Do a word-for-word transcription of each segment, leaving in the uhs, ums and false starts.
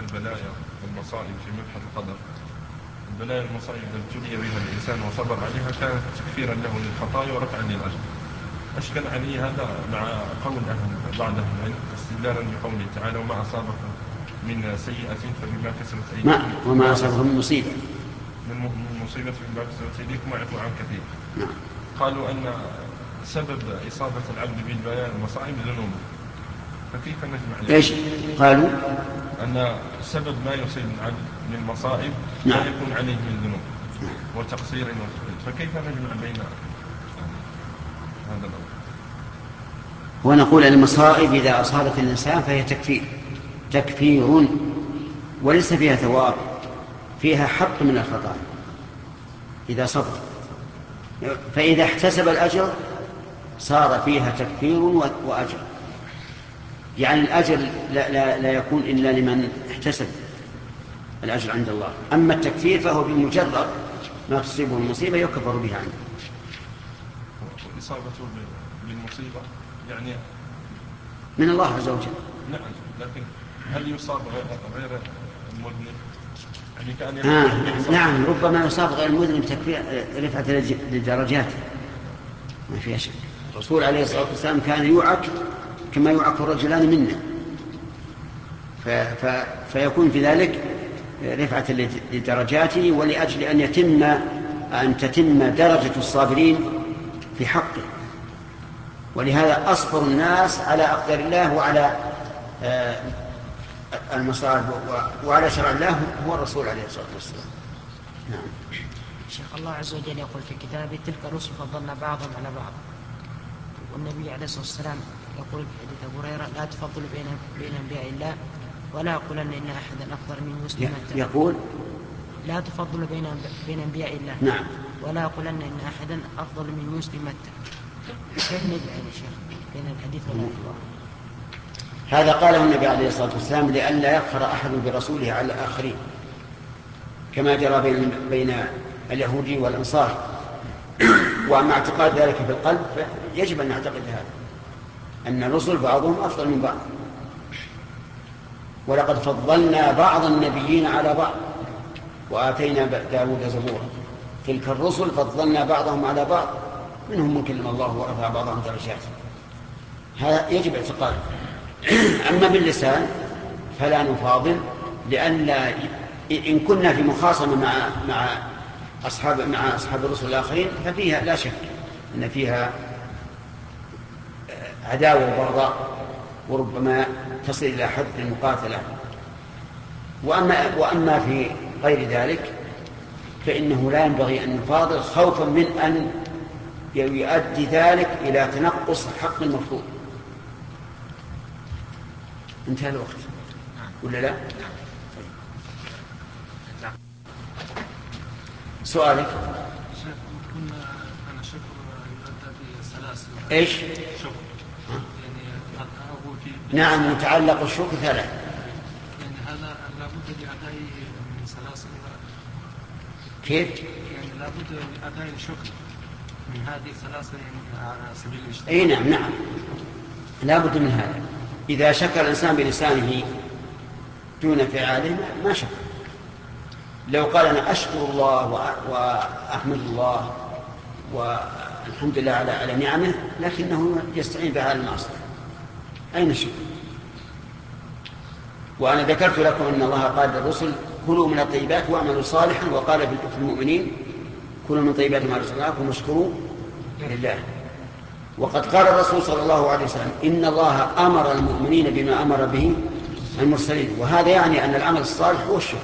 البلايا والمصائب في مبحث القدر، البلايا والمصائب التي ابتلي بها الإنسان وصبر عليها كانت تكفيرا له للخطايا ورفعا للأجر. أشكل عليه هذا مع قول أهل بعض أهل العلم استدلالا بقوله تعالى: وما أصابكم من سيئة فبما كسبت أيديكم، وما أصابكم من مصيبة من مصيبة فبما كسبت أيديكم ويعفو عن كثير. نعم. قالوا أن سبب إصابة العبد بالبلايا والمصائب ذنوبه، فكيف نجمع؟ إيش قالوا؟ أن سبب ما يصيب العبد من مصائب نعم. لا يكون عليه من ذنوب وتقصير وتقصير، فكيف نجمع بين هذا الأمر؟ ونقول أن المصائب إذا أصابت الإنسان فهي تكفير تكفير وليس فيها ثواب، فيها حق من الخطأ إذا صبر، فإذا احتسب الأجر صار فيها تكفير وأجر، يعني الأجر لا, لا, لا يكون إلا لمن احتسب الأجر عند الله. أما التكفير فهو بمجرد ما تصيبه المصيبة يكفر بها عنه. وإصابته بالمصيبة يعني من الله عز وجل. نعم، لكن هل يصاب غير المذنب؟ يعني كان آه نعم، ربما يصاب غير المذنب تكفير رفعة للدرجات ما فيها شك. الرسول عليه الصلاة والسلام كان يوعك كما يوعك الرجلان منا، ف... ف... فيكون في ذلك رفعة لدرجاته ولأجل أن يتم أن تتم درجة الصابرين في حقه. ولهذا أصبر الناس على أقدار الله وعلى المصائب وعلى شرع الله هو الرسول عليه الصلاة والسلام. نعم. شيخ، الله عز وجل يقول في كتابه: تلك الرسل فضلنا بعضهم على بعض. والنبي عليه الصلاة والسلام يقول في حديث أبو هريرة: لا تفضلوا بين بين أنبياء الله ولا أقولن إن أحدا أفضل من مسلم. يقول: لا تفضلوا بين بين أنبياء الله. نعم. ولا أقولن إن أحدا أفضل من مسلم متى. كيف نجمع يا شيخ بين الحديث والآية؟ هذا قاله النبي عليه الصلاة والسلام لئلا يفخر أحد برسوله على الآخرين، كما جرى بين بين اليهودي والأنصار. وأما اعتقاد ذلك في القلب يجب أن نعتقد هذا، أن الرسل بعضهم أفضل من بعض. ولقد فضلنا بعض النبيين على بعض وآتينا داود زبورا. تلك الرسل فضلنا بعضهم على بعض، منهم من كلم الله ورفع بعضهم درجات. هذا يجب اعتقاده. أما باللسان فلا نفاضل، لأن إن كنا في مخاصمة مع مع أصحاب مع أصحاب الرسل الآخرين ففيها لا شك أن فيها عداوة وبغضاء وربما تصل إلى حد المقاتلة. وأما وأما في غير ذلك فإنه لا ينبغي أن نفاضل خوفا من أن يؤدي ذلك إلى تنقص حق المفروض. انتهى الوقت ولا لا؟ سؤالك؟ أنا شكر يؤدى بثلاث. إيش؟ شكر. يعني أقول في. نعم، متعلق الشكر ثلاث. يعني هذا لابد لأدائه من ثلاث. كيف؟ يعني لابد لأداء الشكر من هذه الثلاثة يعني على سبيل الاجتماع. أي نعم نعم، لابد من هذا. إذا شكر الإنسان بلسانه دون فعاله ما شكر. لو قال أنا أشكر الله وأحمد الله والحمد لله على على نعمه لكنه يستعين بها المعصية، أين الشكر؟ وأنا ذكرت لكم أن الله قال للرسل: كلوا من الطيبات واعملوا صالحا، وقال في المؤمنين: كلوا من طيبات ما رزقناكم واشكروا لله. وقد قال الرسول صلى الله عليه وسلم: إن الله أمر المؤمنين بما أمر به المرسلين. وهذا يعني أن العمل الصالح هو الشكر.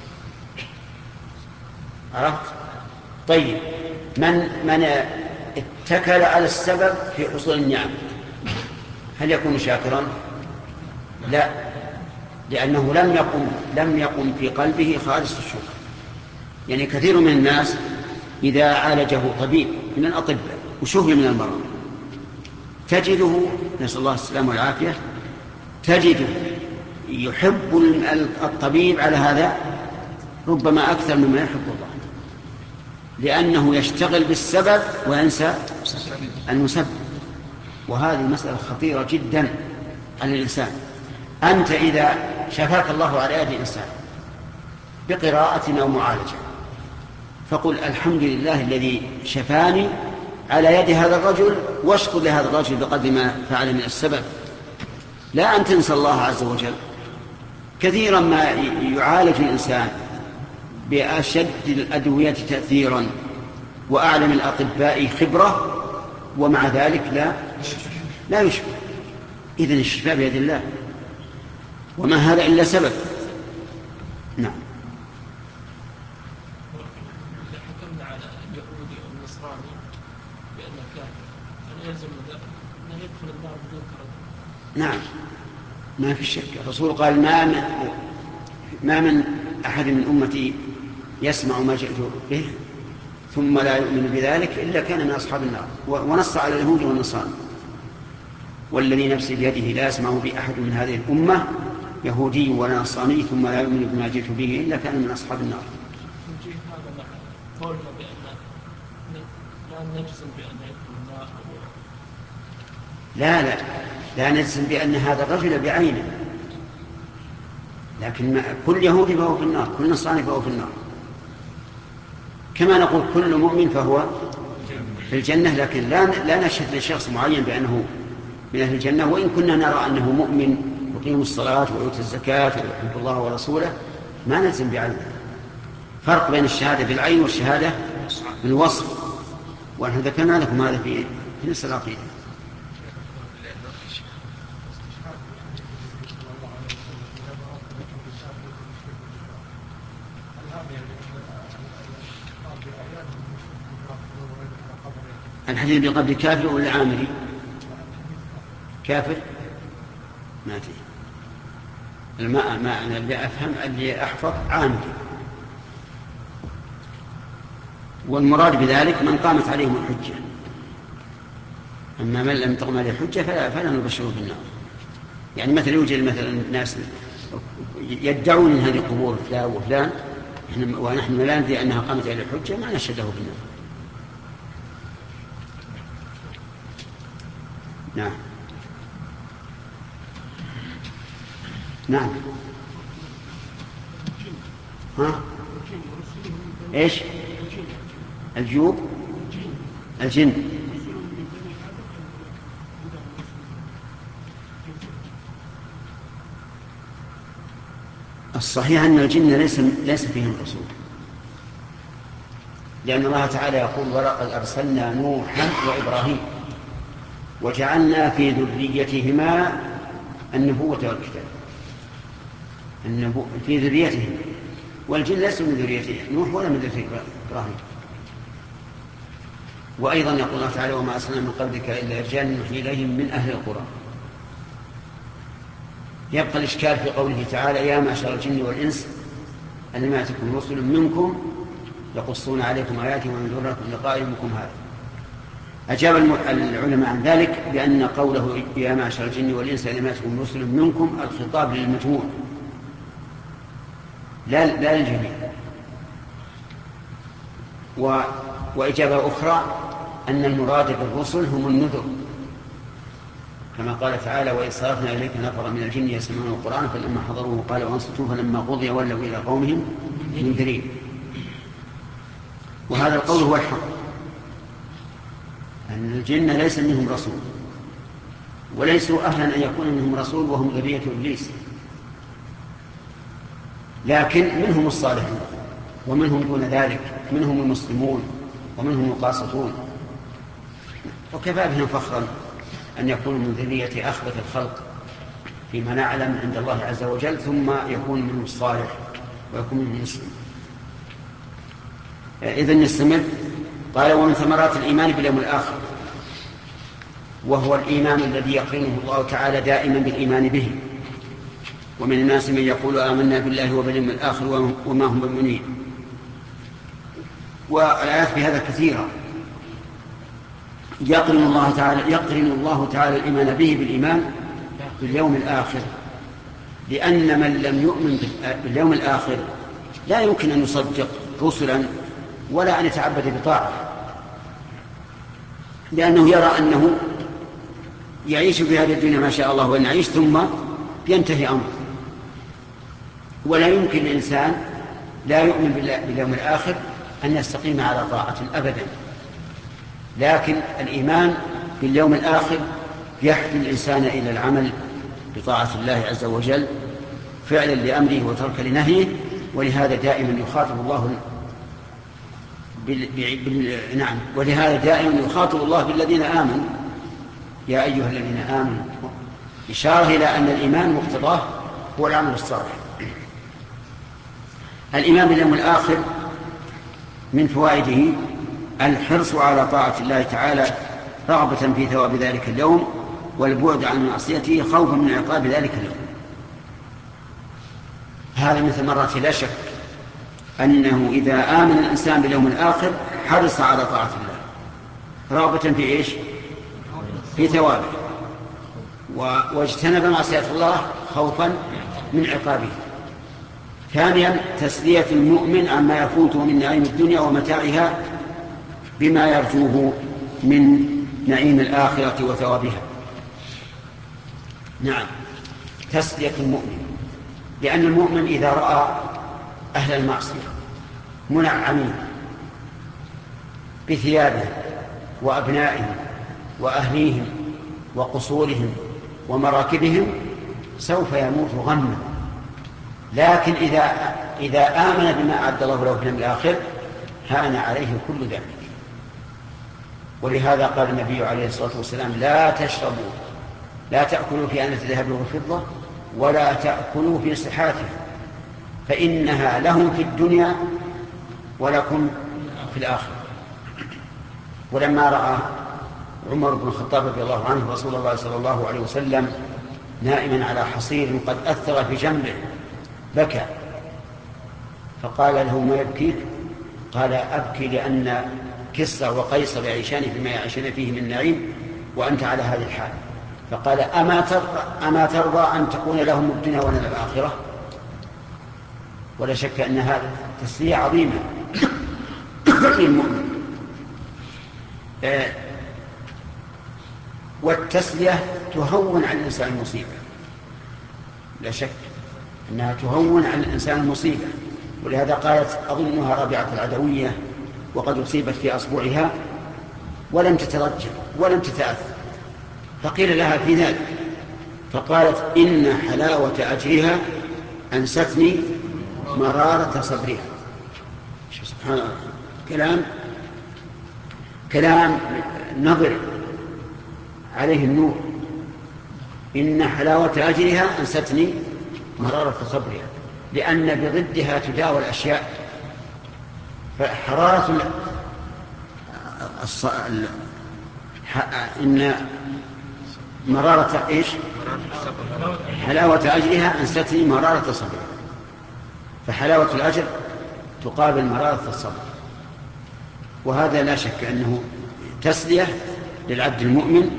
عرفت؟ طيب، من من اتكل على السبب في حصول النعم هل يكون شاكرا؟ لا، لأنه لم يقم لم يقم في قلبه خالص الشكر. يعني كثير من الناس إذا عالجه طبيب من الأطباء وشفي من المرض تجده، نسأل الله السلامة والعافية، تجده يحب الطبيب على هذا ربما أكثر مما يحب الله، لأنه يشتغل بالسبب وينسى المسبب. وهذه مسألة خطيرة جدا على الإنسان. أنت إذا شفاك الله على يد إنسان بقراءة أو معالجة، فقل الحمد لله الذي شفاني على يد هذا الرجل، واشكر لهذا الرجل بقدر ما فعل من السبب، لا أن تنسى الله عز وجل. كثيرا ما يعالج الإنسان بأشد الأدوية تأثيرا وأعلم الأطباء خبرة، ومع ذلك لا لا يشفى. إذن الشفاء بيد الله، وما هذا إلا سبب. نعم. إذا حكمنا على اليهودي أو النصراني بأنه كافر فلا يلزم أن يدخل النار بدون تردد. نعم، ما في شك. الرسول قال ما من, ما من أحد من أمتي يسمع ما جئت به ثم لا يؤمن بذلك إلا كان من أصحاب النار، ونص على اليهود والنصارى. والذي نفسي بيده لا يسمع بي أحد من هذه الأمة يهودي ولا نصراني ثم لا يؤمن بما جئت به إلا كان من أصحاب النار. هذا مع قولنا بأن لا نجزم بأن يدخل النار. لا لا لا نجزم بأن هذا الرجل بعينه، لكن ما كل يهودي فهو في النار، كل نصراني فهو في النار، كما نقول كل مؤمن فهو في الجنة، لكن لا لا نشهد لشخص معين بأنه من أهل الجنة، وإن كنا نرى أنه مؤمن يقيم الصلاة ويؤتي الزكاة ويحب الله ورسوله، ما نلزم بعينه. فرق بين الشهادة بالعين والشهادة بالوصف، ونحن ذكرنا لكم هذا في في نص العقيدة. الحديث بقبل كافر ولا عامري؟ كافر ما فيه. الماء ما أنا اللي أفهم اللي أحفظ عامري، والمراد بذلك من قامت عليهم الحجة، أما من لم تقم عليه الحجة فلا, فلا نبشره بالنار. يعني مثلا يوجد مثلا ناس يدعون من هذه القبور فلان وفلان ونحن لا ندري أنها قامت عليه الحجة، ما نشهده بالنار. نعم نعم. ها؟ ايش؟ الجوب؟ الجن. الصحيح أن الجن ليس ليس فيهم رسول، لأن الله تعالى يقول ولقد أرسلنا نوحا وإبراهيم وجعلنا في ذريتهما النبوة والكتاب. النبوة في ذريتهم، والجن ليسوا من ذريته نوح ولا من ذرية إبراهيم. وأيضا يقول الله تعالى وما أرسلنا من قبلك إلا رجالا نوحي إليهم من أهل القرى. يبقى الإشكال في قوله تعالى يا معشر الجن والإنس ألم يأتكم رسل منكم يقصون عليكم آياتي وينذرونكم لقاء يومكم هذا. أجاب العلماء عن ذلك بأن قوله يا معشر الجن والإنس ألم يأتكم رسل منكم الخطاب للمجموع لا لا للجميع. و... وإجابة أخرى أن المراد بالرسل هم النذر، كما قال تعالى وإذ صرفنا إليك نفرا من الجن يسمعون القرآن فلما حضروه قالوا أنصتوا فلما قضي ولوا إلى قومهم منذرين. وهذا القول هو الحق، أن الجن ليس منهم رسول، وليسوا أهلا أن يكون منهم رسول وهم ذرية إبليس، لكن منهم الصالحون ومنهم دون ذلك، منهم المسلمون ومنهم القاسطون، وكفى بهم فخرا أن يكونوا من ذرية أخبث الخلق فيما نعلم عند الله عز وجل، ثم يكون منهم الصالح ويكون منهم المسلم. إذن نستمر. قال ومن ثمرات الإيمان باليوم الآخر، وهو الإيمان الذي يقرنه الله تعالى دائما بالإيمان به. ومن الناس من يقول آمنا بالله وباليوم الآخر وما هم بمؤمنين. والآيات في هذا كثيرة. يقرن الله تعالى يقرن الله تعالى الإيمان به بالإيمان باليوم الآخر، لأن من لم يؤمن باليوم الآخر لا يمكن أن يصدق رسلا ولا أن يتعبد بطاعة، لأنه يرى أنه يعيش في هذه الدنيا ما شاء الله وأن يعيش ثم ينتهي أمره. ولا يمكن الإنسان لا يؤمن باليوم الآخر أن يستقيم على طاعة أبدا، لكن الإيمان باليوم الآخر يحمل الإنسان إلى العمل بطاعة الله عز وجل فعلا لأمره وترك لنهيه. ولهذا دائما يخاطب الله بال... بال... نعم ولهذا دائما يخاطب الله بالذين آمنوا يا أيها الذين آمنوا، إشارة إلى أن الإيمان مقتضاه هو العمل الصالح. الإيمان باليوم الآخر من فوائده الحرص على طاعة الله تعالى رغبة في ثواب ذلك اليوم، والبعد عن معصيته خوفا من عقاب ذلك اليوم. هذا من ثمرات لا شك أنه إذا آمن الإنسان باليوم الآخر حرص على طاعة الله رغبة في إيش؟ في ثوابه، واجتنب معصية الله خوفا من عقابه. ثانيا تسلية المؤمن عما يفوته من نعيم الدنيا ومتاعها بما يرجوه من نعيم الآخرة وثوابها. نعم تسلية المؤمن، لأن المؤمن إذا رأى أهل المعصية منعمين بثيابهم وأبنائهم وأهليهم وقصورهم ومراكبهم سوف يموت غما، لكن إذا, إذا آمن بما أعد الله له في اليوم الآخر هان عليه كل ذلك. ولهذا قال النبي عليه الصلاة والسلام لا تشربوا لا تأكلوا في آنة الذهب والفضة ولا تأكلوا في صحاتها فإنها لهم في الدنيا ولكم في الآخرة. ولما رأى عمر بن الخطاب رضي الله عنه رسول الله صلى الله عليه وسلم نائما على حصير قد أثر في جنبه بكى، فقال له ما يبكيك؟ قال أبكي لأن كسرى وقيصر يعيشان فيما يعيشان فيه من نعيم وأنت على هذه الحال. فقال أما ترضى, أما ترضى أن تكون لهم الدنيا ولنا الآخرة؟ ولا شك أن هذا تسلية عظيمة للمؤمن. والتسلية تهون على الإنسان المصيبة، لا شك أنها تهون على الإنسان المصيبة. ولهذا قالت أظنها رابعة العدوية وقد أصيبت في أصبعها ولم تترجل ولم تتأثر، فقيل لها في ذلك فقالت إن حلاوة أجرها أنستني مرارة صبرها. سبحان الله، كلام كلام نظر عليه النور. إن حلاوة أجرها أنستني مرارة صبرها، لأن بضدها تداوى الأشياء. فحرارة الص... ال... ح... إن مرارة إيش؟ حلاوة أجرها أنستني مرارة صبرها، فحلاوة الأجر تقابل مرارة الصبر. وهذا لا شك أنه تسلية للعبد المؤمن،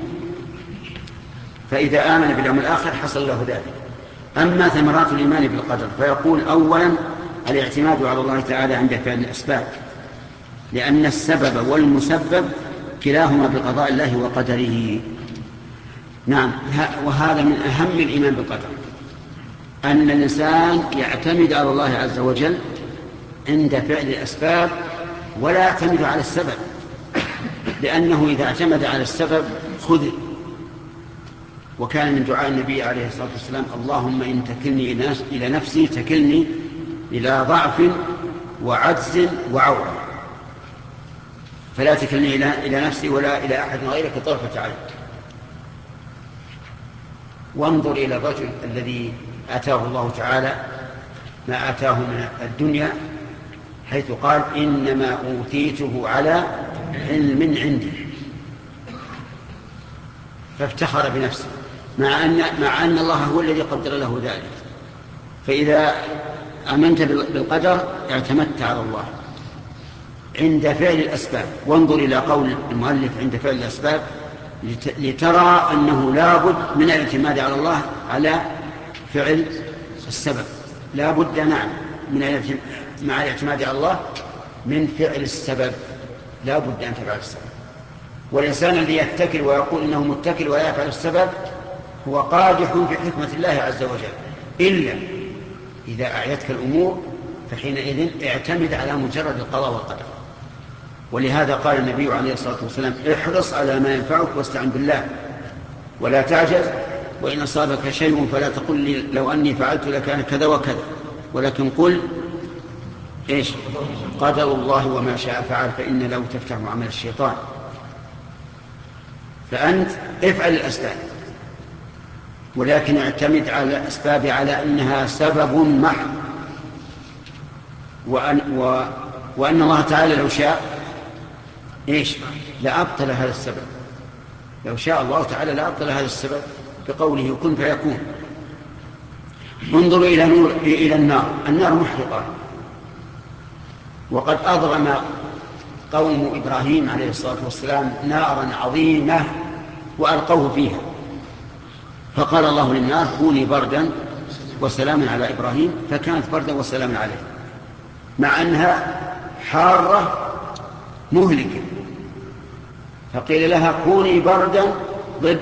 فإذا آمن باليوم الآخر حصل له ذلك. أما ثمرات الإيمان بالقدر فيقول أولا الاعتماد على الله تعالى عند فعل الأسباب، لأن السبب والمسبب كلاهما بقضاء الله وقدره. نعم، وهذا من أهم الإيمان بالقدر، أن الإنسان يعتمد على الله عز وجل عند فعل الأسباب ولا يعتمد على السبب، لأنه إذا اعتمد على السبب خذ. وكان من دعاء النبي عليه الصلاة والسلام اللهم إن تكلني إلى نفسي تكلني إلى ضعف وعجز وعورة، فلا تكلني إلى نفسي ولا إلى أحد غيرك طرفة عين. وانظر إلى الرجل الذي آتاه الله تعالى ما آتاه من الدنيا، حيث قال إنما أوتيته على علم عندي، فافتخر بنفسه مع أن, مع أن الله هو الذي قدر له ذلك. فإذا آمنت بالقدر اعتمدت على الله عند فعل الأسباب. وانظر إلى قول المؤلف عند فعل الأسباب لترى أنه لا بد من الاعتماد على الله على فعل السبب، لا بد نعم من مع الاعتماد على الله من فعل السبب، لا بد أن تفعل السبب. والإنسان الذي يتكل ويقول إنه متكل ولا يفعل السبب هو قادح في حكمة الله عز وجل، إلا إذا أعيتك الأمور فحينئذ اعتمد على مجرد القضاء والقدر. ولهذا قال النبي عليه الصلاة والسلام احرص على ما ينفعك واستعن بالله ولا تعجز، وإن أصابك شيء فلا تقل لي لو أني فعلت لكان كذا وكذا، ولكن قل إيش قدر الله وما شاء فعل، فإن لو تفتح عمل الشيطان. فأنت افعل الأسباب، ولكن اعتمد على الأسباب على أنها سبب محض، وأن, و وأن الله تعالى لو شاء إيش لأبطل هذا السبب. لو شاء الله تعالى لأبطل هذا السبب بقوله كن فيكون. انظروا إلى, نور إلى النار. النار محرقة، وقد أضرم قوم إبراهيم عليه الصلاة والسلام نارا عظيمة وألقوه فيها، فقال الله للنار كوني بردا وسلاما على إبراهيم، فكانت بردا وسلاما عليه، مع أنها حارة مهلكة. فقيل لها كوني بردا ضد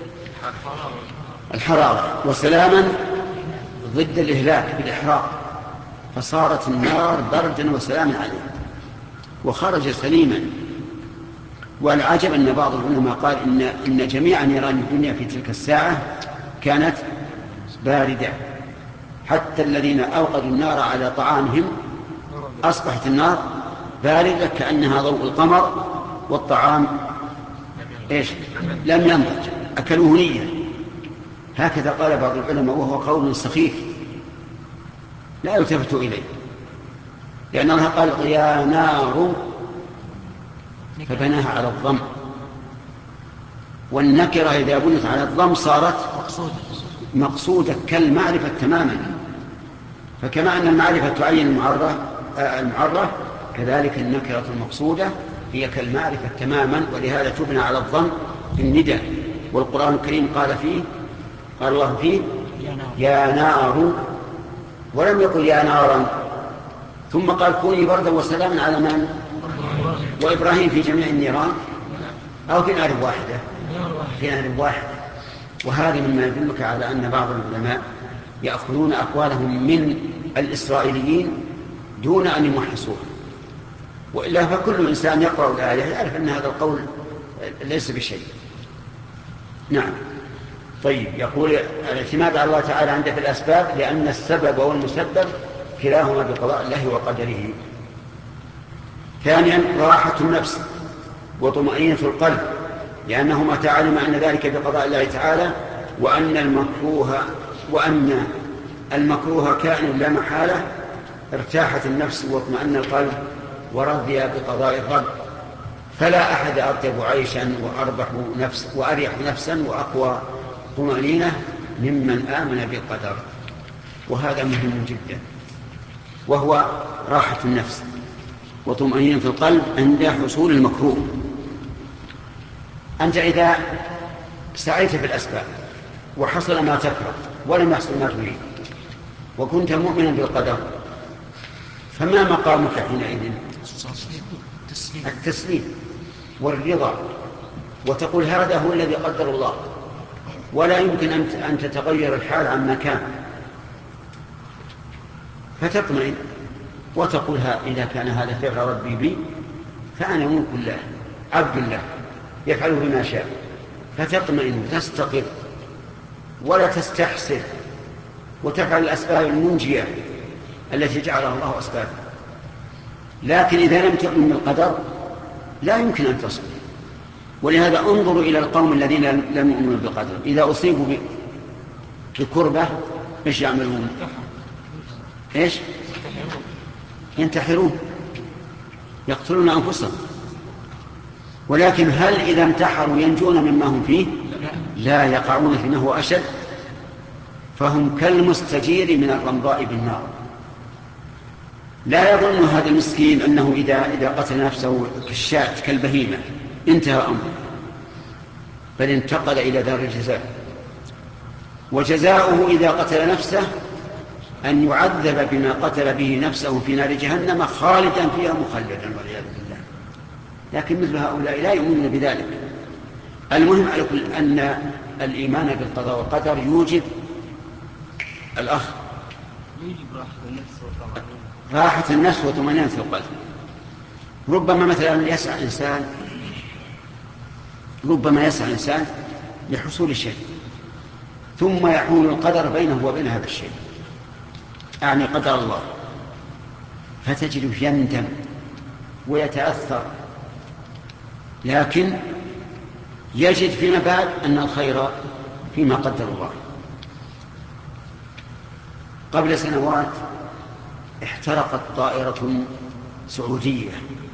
الحرارة وسلاما ضد الإهلاك بالإحراق، فصارت النار بردا وسلاما عليه وخرج سليما. والعجب أن بعض العلماء قال إن, إن جميع نيران الدنيا في تلك الساعة كانت باردة، حتى الذين أوقدوا النار على طعامهم أصبحت النار باردة كأنها ضوء القمر، والطعام إيش لم ينضج أكلوه نية. هكذا قال بعض العلماء، وهو قول سخيف لا يلتفت إليه، لأن الله قال يا نار فبناها على الضم، والنكرة إذا بنت على الضم صارت مقصودة كالمعرفة تماما. فكما أن المعرفة تعين المعرة، كذلك النكرة المقصودة هي كالمعرفة تماما، ولهذا تبنى على الضم في النداء. والقرآن الكريم قال فيه قال الله فيه يا نار، ولم يقل يا نارا، ثم قال كوني بردا وسلاما على من؟ وإبراهيم في جميع النيران أو في نار واحدة؟ في نار واحدة. وهذا مما يدلك على أن بعض العلماء يأخذون أقوالهم من الإسرائيليين دون أن يمحصوها، وإلا فكل إنسان يقرأ الآية يعرف أن هذا القول ليس بشيء. نعم. طيب، يقول الاعتماد على الله تعالى عنده في الأسباب، لأن السبب والمسبب كلاهما بقضاء الله وقدره. ثانيا راحة النفس وطمأنينة القلب، لأنه متى علم أن ذلك بقضاء الله تعالى وأن المكروه وأن المكروه كائن لا محالة ارتاحت النفس واطمأن القلب ورضي بقضاء الرب. فلا أحد أطيب عيشا وأربح نفس وأريح نفسا وأقوى طمأنينة ممن آمن بالقدر. وهذا مهم جدا، وهو راحة النفس وطمأنينة القلب عند حصول المكروه. أنت إذا سعيت في الأسباب وحصل ما تكره ولم يحصل ما تريد وكنت مؤمنا بالقدر، فما مقامك حينئذ؟ التسليم والرضا، وتقول هذا هو الذي قدر الله، ولا يمكن أن تتغير الحال عما كان، فتطمئن وتقول إذا كان هذا فعل ربي بي فأنا ملك الله عبد الله يفعل بما شاء، فتطمئن وتستقر ولا تستحسر وتفعل الأسباب المنجية التي جعلها الله أسبابا. لكن إذا لم تؤمن بالقدر لا يمكن أن تصل. ولهذا انظروا إلى القوم الذين لم يؤمنوا بالقدر، إذا أصيبوا بكربة إيش يعملون؟ إيش؟ ينتحرون، يقتلون أنفسهم. ولكن هل إذا انتحروا ينجون مما هم فيه؟ لا، يقعون فيما هو أشد، فهم كالمستجير من الرمضاء بالنار. لا يظن هذا المسكين أنه إذا, إذا قتل نفسه كالشاة كالبهيمة انتهى أمره، بل انتقل إلى دار الجزاء، وجزاؤه إذا قتل نفسه أن يعذب بما قتل به نفسه في نار جهنم خالدا فيها مخلدا والعياذ بالله. لكن مثل هؤلاء لا يؤمنون بذلك. المهم على كل أن الإيمان بالقضاء والقدر يوجب الأخ يجب راحة النفس والطمأنينة. راحة النفس وطمأنينة القلب. ربما مثلا يسعى إنسان ربما يسعى إنسان لحصول الشيء ثم يحول القدر بينه وبين هذا الشيء، أعني قدر الله، فتجده يندم ويتأثر، لكن يجد فيما بعد أن الخير فيما قدر الله. قبل سنوات احترقت طائرة سعودية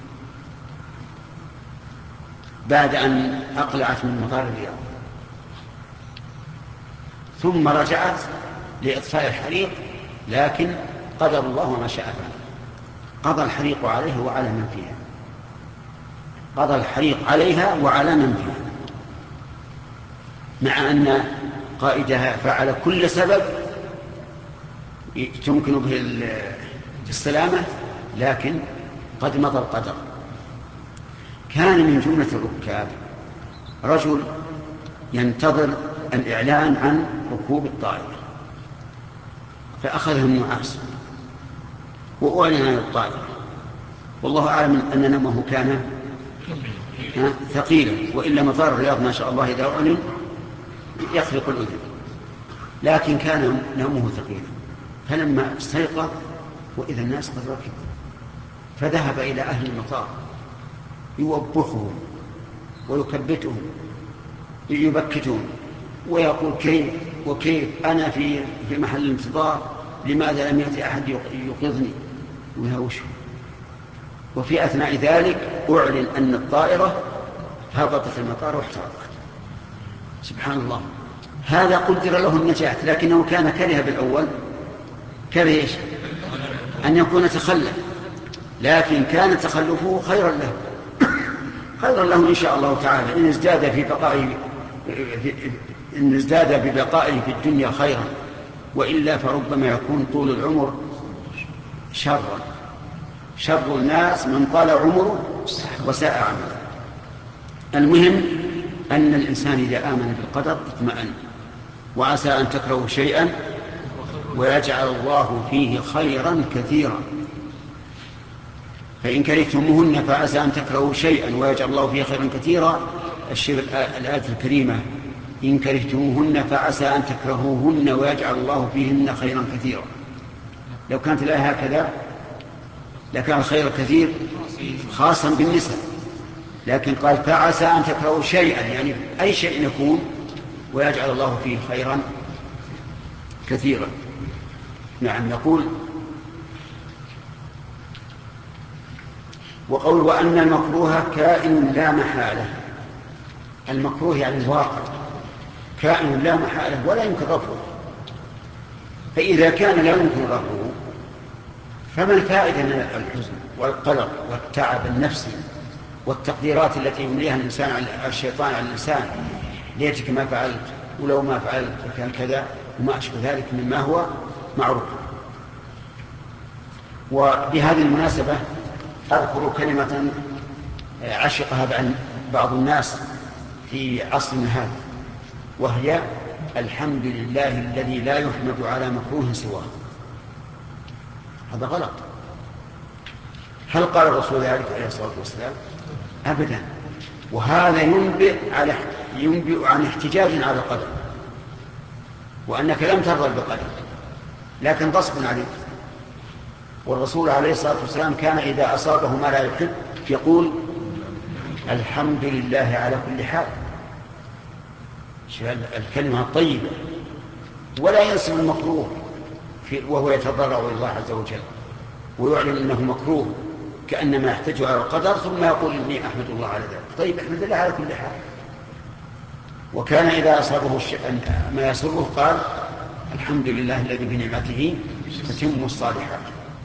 بعد أن أقلعت من مطار الرياض، ثم رجعت لإطفاء الحريق، لكن قدر الله وما شاء فعل، قضى الحريق عليه وعلى من فيها، قضى الحريق عليها وعلى من فيها، مع أن قائدها فعل كل سبب تمكن به السلامة، لكن قد مضى القدر. كان من جملة الركاب رجل ينتظر الإعلان عن ركوب الطائرة، فأخذه النعاس وأعلن عن الطائرة، والله أعلم أن نومه كان ثقيلا، وإلا مطار الرياض ما شاء الله إذا أعلن يخرق الأذن، لكن كان نومه ثقيلا. فلما استيقظ وإذا الناس قد ركبوا، فذهب إلى أهل المطار يوبخهم ويكبتهم يبكتهم ويقول كيف وكيف أنا في في محل الانتظار، لماذا لم يأتي أحد يوقظني ويهوشه؟ وفي أثناء ذلك أعلن أن الطائرة هبطت المطار واحترقت. سبحان الله، هذا قدر له النجاة، لكنه كان كره بالأول، كره إيش؟ أن يكون تخلف، لكن كان تخلفه خيرا له، خيرا له إن شاء الله تعالى، إن ازداد في بقائه إن ازداد ببقائه في الدنيا خيرا، وإلا فربما يكون طول العمر شرا. شر الناس من طال عمره وساء عمله. المهم أن الإنسان إذا آمن بالقدر اطمأن، وعسى أن تكرهوا شيئا ويجعل الله فيه خيرا كثيرا. فإن كرهتموهن فعسى أن تكرهوا شيئا ويجعل الله فيه خيرا كثيرا. الشيء الآية الكريمة إن كرهتموهن فعسى أن تكرهوهن ويجعل الله فيهن خيرا كثيرا، لو كانت الآية هكذا لكان الخير كثير خاصا بالنساء، لكن قال فعسى أن تكرهوا شيئا، يعني أي شيء يكون ويجعل الله فيه خيرا كثيرا. نعم. نقول وقول وأن المكروه كائن لا محالة. المكروه يعني الواقع، كائن لا محالة ولا يمكن رفضه، فإذا كان لا يمكن رفضه فما الفائدة من الحزن والقلق والتعب النفسي والتقديرات التي يمليها الإنسان على الشيطان على الإنسان، ليتك ما فعلت ولو ما فعلت فكان كذا وما أشبه ذلك مما هو معروف. وبهذه المناسبة أذكر كلمة عشقها بعض الناس في عصرنا هذا، وهي الحمد لله الذي لا يحمد على مكروه سواه. هذا غلط. هل قال الرسول ذلك عليه الصلاة والسلام؟ أبدا. وهذا ينبئ على ينبئ عن احتجاج على القدر، وأنك لم ترضى بالقدر لكن غصب عليك. والرسول عليه الصلاة والسلام كان إذا أصابه ما لا يحب يقول الحمد لله على كل حال، الكلمة الطيبة، ولا ينسب المكروه وهو يتضرع إلى الله عز وجل ويعلن أنه مكروه كأنما يحتج على القدر، ثم يقول إني أحمد الله على ذلك. طيب احمد الله على كل حال. وكان إذا أصابه ما يسره قال الحمد لله الذي بنعمته تتم الصالحات.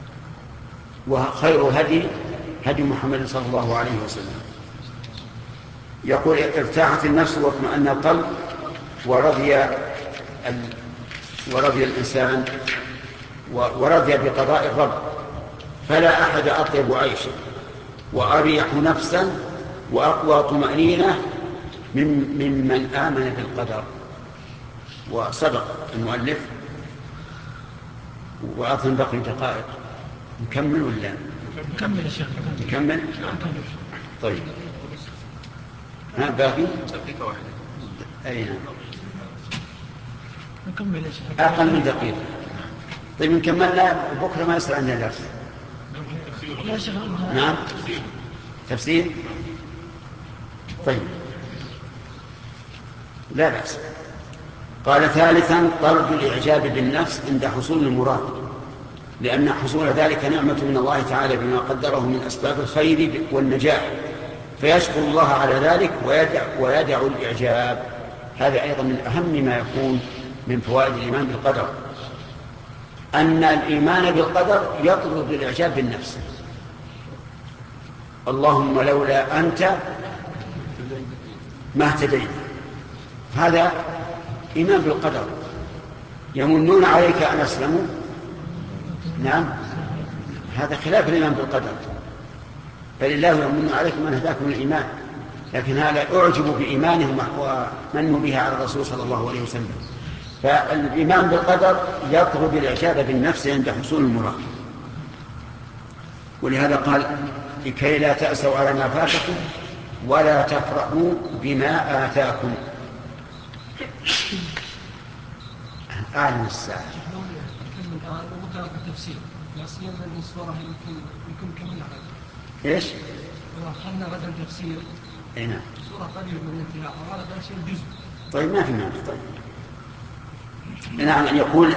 وخير الهدي هدي محمد صلى الله عليه وسلم. يقول ارتاحت النفس واطمأن القلب ورضي ال... ورضي الإنسان ورضي بقضاء الرب، فلا أحد أطيب عيشا وأريح نفسا وأقوى طمأنينة ممن من آمن بالقدر. وصدق المؤلف وأظن بقي دقائق، نكمل ولا نكمل يا شيخ؟ نكمل. طيب ها باقي دقيقة واحدة. أي نعم نكمل يا شيخ. أقل من دقيقة. طيب نكملنا بكرة ما يصير عندنا درس. يا شيخ نعم تفسير. طيب لا بأس. قال ثالثا طرد الإعجاب بالنفس عند حصول المراد، لأن حصول ذلك نعمة من الله تعالى بما قدره من أسباب الخير والنجاح، فيشكر الله على ذلك ويدع, ويدع الإعجاب. هذا أيضا من أهم ما يكون من فوائد الإيمان بالقدر، أن الإيمان بالقدر يطرد الإعجاب بالنفس. اللهم لولا أنت ما اهتدينا، هذا إيمان بالقدر. يمنون عليك أن أسلموا، نعم هذا خلاف الإيمان بالقدر، بل الله يمن عليكم أن هداكم الإيمان، لكن هذا أعجب بإيمانهم ومنوا بها على الرسول صلى الله عليه وسلم. فالإيمان بالقدر يطرد الإعجاب بالنفس عند حصول المراد، ولهذا قال لكي لا تأسوا على ما فاتكم ولا تفرحوا بما آتاكم. أعلم الساعة التفسير لا سيما ان الصوره يمكن يمكن كمل على ايش؟ لو اخذنا غدا تفسير اي نعم صوره قليله من الانتهاء وهذا شيء جزء. طيب ما في مانع. طيب نعم يقول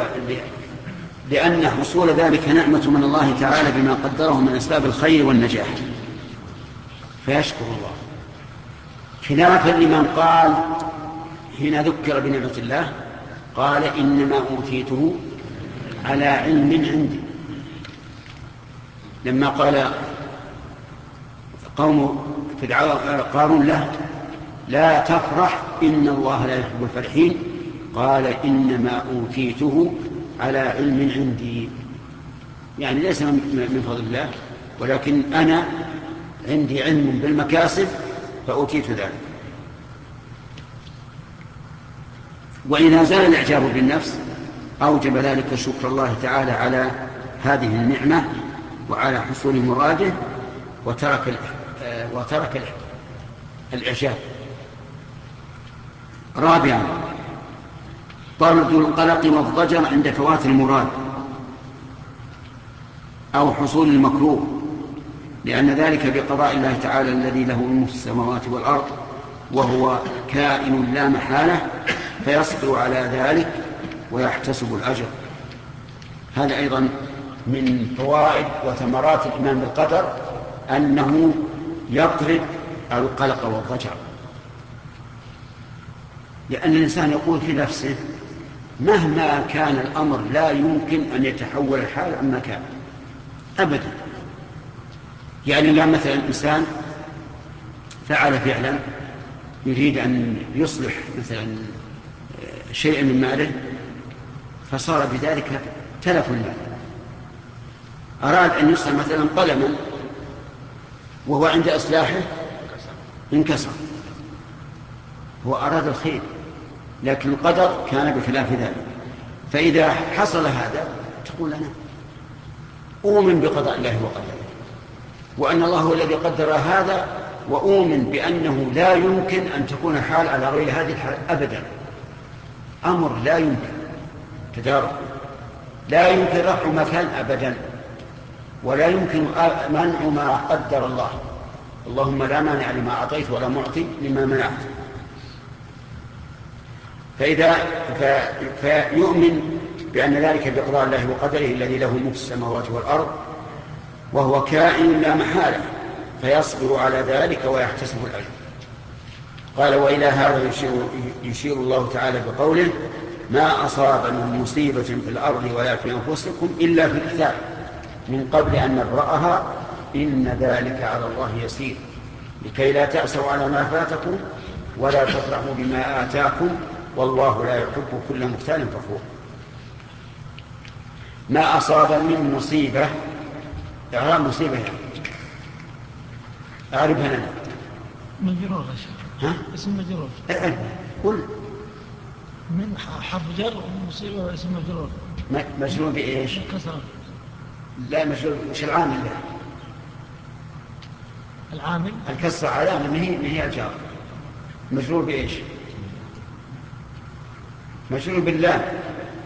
لأن حصول ذلك نعمة من الله تعالى بما قدره من أسباب الخير والنجاح، فيشكر الله، خلافا لمن قال حين ذكر بنعمة الله قال إنما أوتيته على علم عندي. لما قال قوم قارون له لا تفرح إن الله لا يحب الفرحين، قال إنما أوتيته على علم عندي، يعني ليس من فضل الله، ولكن أنا عندي علم بالمكاسب فأوتيت ذلك. وإذا زال الإعجاب بالنفس أوجب ذلك شكر الله تعالى على هذه النعمة وعلى حصول مراده، وترك وترك الإعجاب. رابعا طرد القلق والضجر عند فوات المراد أو حصول المكروه، لأن ذلك بقضاء الله تعالى الذي له ملك السماوات والأرض وهو كائن لا محالة، فيصبر على ذلك ويحتسب الأجر. هذا أيضا من فوائد وثمرات الإيمان بالقدر أنه يطرد القلق والضجر، لأن الإنسان يقول في نفسه مهما كان الأمر لا يمكن أن يتحول الحال عما كان أبدا. يعني لما مثلا الإنسان فعل فعلا يريد أن يصلح مثلا شيئا من ماله فصار بذلك تلف المال، أراد أن يصلح مثلا قلما وهو عند إصلاحه انكسر، هو أراد الخير لكن القدر كان بخلاف ذلك. فإذا حصل هذا تقول أنا أؤمن بقضاء الله وقدره، وأن الله هو الذي قدر هذا، وأؤمن بأنه لا يمكن أن تكون حال على غير هذه الحال أبدا. أمر لا يمكن تدارك، لا يمكن رفع مكان أبدا، ولا يمكن منع ما قدر الله. اللهم لا مانع لما أعطيت ولا معطي لما منعت. فإذا فيؤمن بأن ذلك بقضاء الله وقدره الذي له ملك السماوات والأرض وهو كائن لا محالة، فيصبر على ذلك ويحتسب الأجر. قال وإلى هذا يشير, يشير الله تعالى بقوله ما أصاب من مصيبة في الأرض ولا في أنفسكم إلا في كتاب من قبل أن نبرأها إن ذلك على الله يسير لكي لا تأسوا على ما فاتكم ولا تفرحوا بما آتاكم والله لا يحب كل مختال فخور. ما أصاب من مصيبة، إعراب مصيبة يعني أعرفها لنا. مجرور يا شيخ. ها؟ اسم مجرور. قل من حرف جر ومصيبة اسم مجرور. مجرور بإيش؟ كسر. لا مجرور، وش العامل له؟ العامل الكسر علامة، ما هي ما هي الجار. مجرور بإيش؟ مجرور بالله.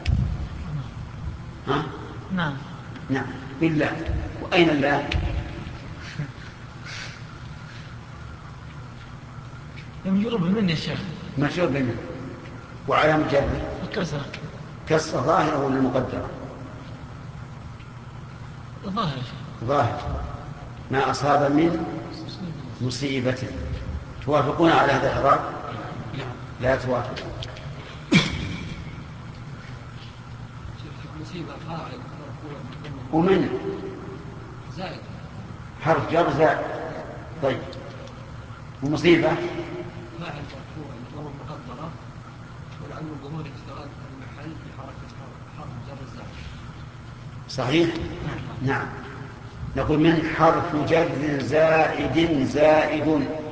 ها؟ نعم. نعم بالله. وأين الله؟ مجرور بمن يا شيخ؟ مجرور بمن. وعلامة جره الكسر. كسر ظاهرة ولا مقدرة؟ ظاهر يا شيخ. ظاهر. ما أصاب من مصيبة. توافقون على هذا الإعراب؟ لا توافق. ومن زائد حرف جر زائد. طيب ومصيبة فاعل مرفوع ضرب مقدرة والعلم الظهور اشتغال المحل بحركة حرف جر زائد. صحيح؟ نعم. نقول من حرف جر زائد زائد